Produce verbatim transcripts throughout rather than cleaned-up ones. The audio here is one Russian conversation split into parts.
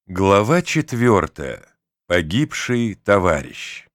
Глава четвертая. Погибший товарищ.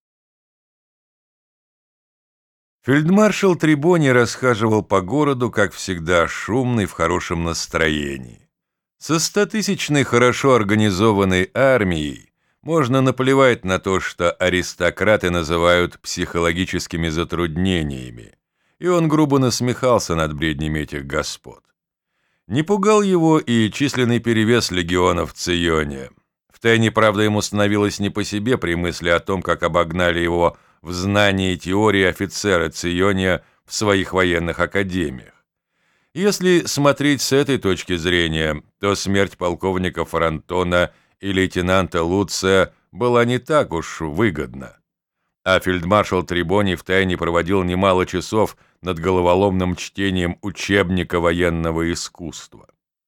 Фельдмаршал Трибони расхаживал по городу, как всегда, шумный, в хорошем настроении. Со стотысячной хорошо организованной армией можно наплевать на то, что аристократы называют психологическими затруднениями, и он грубо насмехался над бреднями этих господ. Не пугал его и численный перевес легионов в Ционе. Втайне, правда, ему становилось не по себе при мысли о том, как обогнали его в знании теории офицеры Ционе в своих военных академиях. Если смотреть с этой точки зрения, то смерть полковника Фронтона и лейтенанта Луция была не так уж выгодна. А фельдмаршал Трибони втайне проводил немало часов над головоломным чтением учебника военного искусства.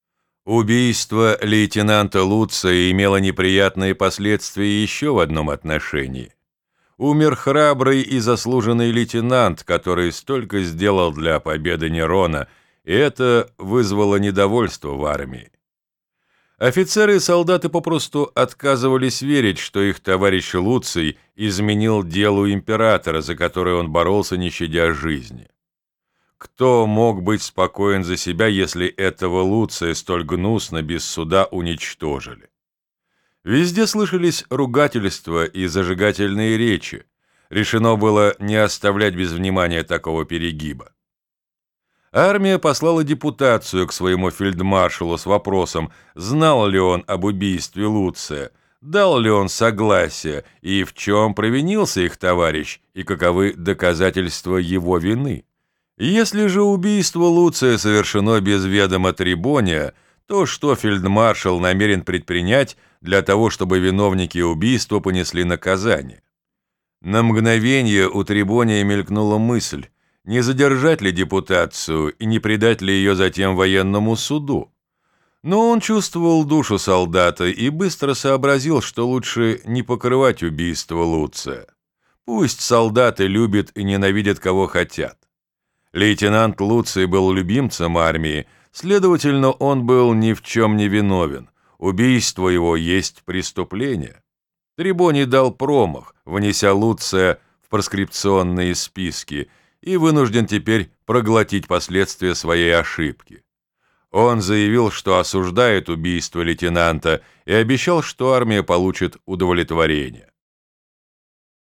Убийство лейтенанта Луция имело неприятные последствия еще в одном отношении. Умер храбрый и заслуженный лейтенант, который столько сделал для победы Нерона, и это вызвало недовольство в армии. Офицеры и солдаты попросту отказывались верить, что их товарищ Луций изменил делу императора, за которое он боролся, не щадя жизни. Кто мог быть спокоен за себя, если этого Луция столь гнусно без суда уничтожили? Везде слышались ругательства и зажигательные речи. Решено было не оставлять без внимания такого перегиба. Армия послала депутацию к своему фельдмаршалу с вопросом, знал ли он об убийстве Луция, дал ли он согласие и в чем провинился их товарищ и каковы доказательства его вины. Если же убийство Луция совершено без ведома Трибония, то что фельдмаршал намерен предпринять для того, чтобы виновники убийства понесли наказание? На мгновение у Трибония мелькнула мысль, не задержать ли депутацию и не предать ли ее затем военному суду. Но он чувствовал душу солдата и быстро сообразил, что лучше не покрывать убийство Луция. Пусть солдаты любят и ненавидят кого хотят. Лейтенант Луций был любимцем армии, следовательно, он был ни в чем не виновен. Убийство его есть преступление. Трибоний дал промах, внеся Луция в проскрипционные списки, и вынужден теперь проглотить последствия своей ошибки. Он заявил, что осуждает убийство лейтенанта, и обещал, что армия получит удовлетворение.